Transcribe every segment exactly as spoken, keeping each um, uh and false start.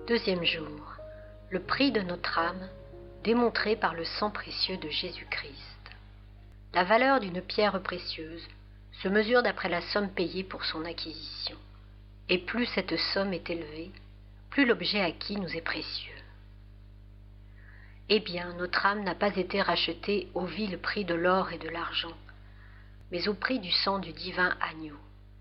Deuxième jour, le prix de notre âme, démontré par le sang précieux de Jésus-Christ. La valeur d'une pierre précieuse se mesure d'après la somme payée pour son acquisition. Et plus cette somme est élevée, plus l'objet acquis nous est précieux. Eh bien, notre âme n'a pas été rachetée au vil prix de l'or et de l'argent, mais au prix du sang du divin agneau.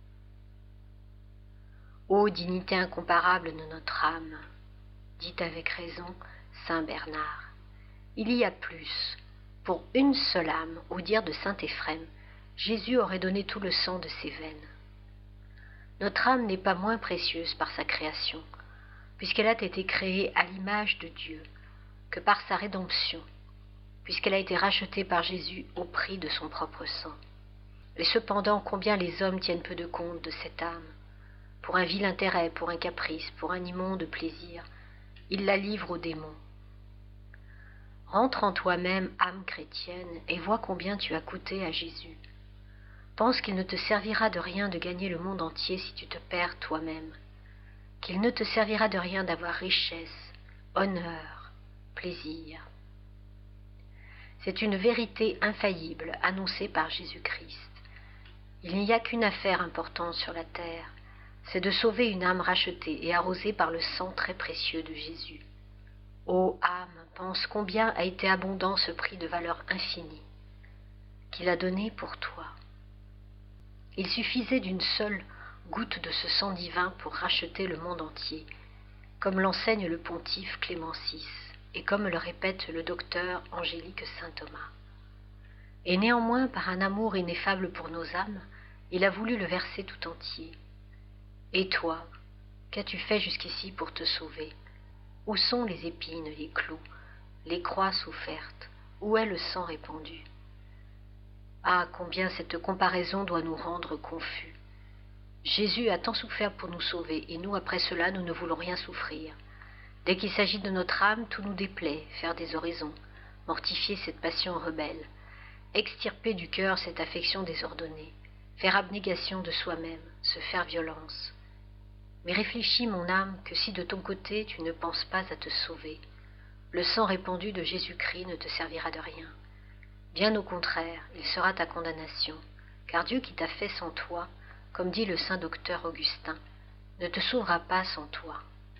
Ô dignité incomparable de notre âme, dit avec raison saint Bernard, il y a plus. Pour une seule âme, au dire de saint Éphrem, Jésus aurait donné tout le sang de ses veines. Notre âme n'est pas moins précieuse par sa création, puisqu'elle a été créée à l'image de Dieu, que par sa rédemption, puisqu'elle a été rachetée par Jésus au prix de son propre sang. Et cependant, combien les hommes tiennent peu de compte de cette âme. Pour un vil intérêt, pour un caprice, pour un immonde plaisir, ils la livrent aux démons. Rentre en toi-même, âme chrétienne, et vois combien tu as coûté à Jésus. Pense qu'il ne te servira de rien de gagner le monde entier si tu te perds toi-même, qu'il ne te servira de rien d'avoir richesse, honneur, plaisir. C'est une vérité infaillible annoncée par Jésus-Christ. Il n'y a qu'une affaire importante sur la terre, c'est de sauver une âme rachetée et arrosée par le sang très précieux de Jésus. Ô âme, pense combien a été abondant ce prix de valeur infinie qu'il a donné pour toi. Il suffisait d'une seule goutte de ce sang divin pour racheter le monde entier, comme l'enseigne le pontife Clément six, et comme le répète le docteur angélique saint Thomas. Et néanmoins, par un amour ineffable pour nos âmes, il a voulu le verser tout entier. Et toi, qu'as-tu fait jusqu'ici pour te sauver? Où sont les épines, les clous, les croix souffertes? Où est le sang répandu? Ah, combien cette comparaison doit nous rendre confus. Jésus a tant souffert pour nous sauver, et nous, après cela, nous ne voulons rien souffrir. Dès qu'il s'agit de notre âme, tout nous déplaît, faire des oraisons, mortifier cette passion rebelle, extirper du cœur cette affection désordonnée, faire abnégation de soi-même, se faire violence. Mais réfléchis, mon âme, que si de ton côté tu ne penses pas à te sauver, le sang répandu de Jésus-Christ ne te servira de rien. Bien au contraire, il sera ta condamnation, car Dieu qui t'a fait sans toi, comme dit le saint docteur Augustin, ne te sauvera pas sans toi.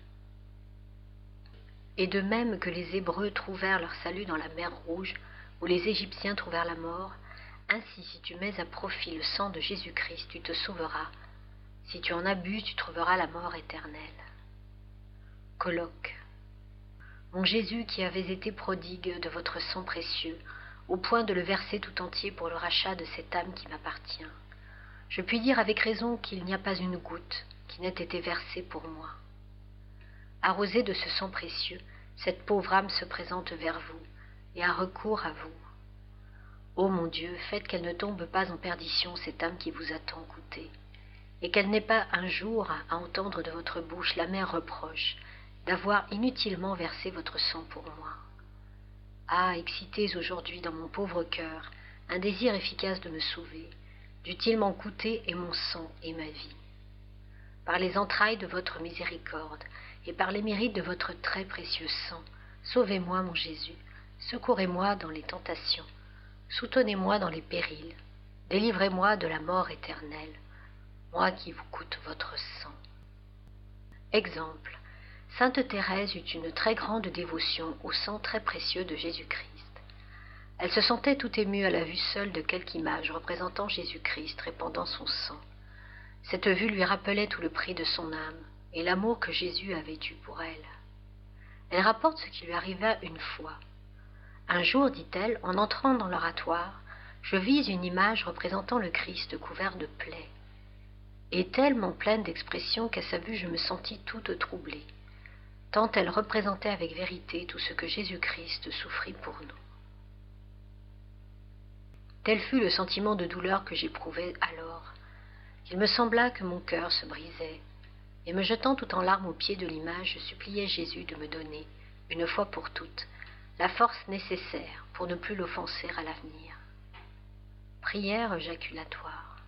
Et de même que les Hébreux trouvèrent leur salut dans la mer Rouge, où les Égyptiens trouvèrent la mort, ainsi si tu mets à profit le sang de Jésus-Christ, tu te sauveras. Si tu en abuses, tu trouveras la mort éternelle. Colloque. Mon Jésus qui avez été prodigue de votre sang précieux, au point de le verser tout entier pour le rachat de cette âme qui m'appartient, je puis dire avec raison qu'il n'y a pas une goutte qui n'ait été versée pour moi. Arrosée de ce sang précieux, cette pauvre âme se présente vers vous et a recours à vous. Ô mon Dieu, faites qu'elle ne tombe pas en perdition, cette âme qui vous a tant coûté, et qu'elle n'ait pas un jour à entendre de votre bouche l'amer reproche d'avoir inutilement versé votre sang pour moi. Ah, excitez aujourd'hui dans mon pauvre cœur un désir efficace de me sauver, dût-il m'en coûter et mon sang et ma vie. Par les entrailles de votre miséricorde et par les mérites de votre très précieux sang, sauvez-moi, mon Jésus, secourez-moi dans les tentations, soutenez-moi dans les périls, délivrez-moi de la mort éternelle, moi qui vous coûte votre sang. Exemple. Sainte Thérèse eut une très grande dévotion au sang très précieux de Jésus-Christ. Elle se sentait tout émue à la vue seule de quelque image représentant Jésus-Christ répandant son sang. Cette vue lui rappelait tout le prix de son âme et l'amour que Jésus avait eu pour elle. Elle rapporte ce qui lui arriva une fois. Un jour, dit-elle, en entrant dans l'oratoire, je vis une image représentant le Christ couvert de plaies. Et tellement pleine d'expression qu'à sa vue je me sentis toute troublée, tant elle représentait avec vérité tout ce que Jésus-Christ souffrit pour nous. Tel fut le sentiment de douleur que j'éprouvais alors, qu'il me sembla que mon cœur se brisait, et me jetant tout en larmes aux pieds de l'image, je suppliais Jésus de me donner, une fois pour toutes, la force nécessaire pour ne plus l'offenser à l'avenir. Prière jaculatoire.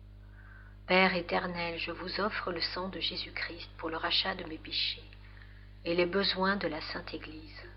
Père éternel, je vous offre le sang de Jésus-Christ pour le rachat de mes péchés. et les besoins de la Sainte Église.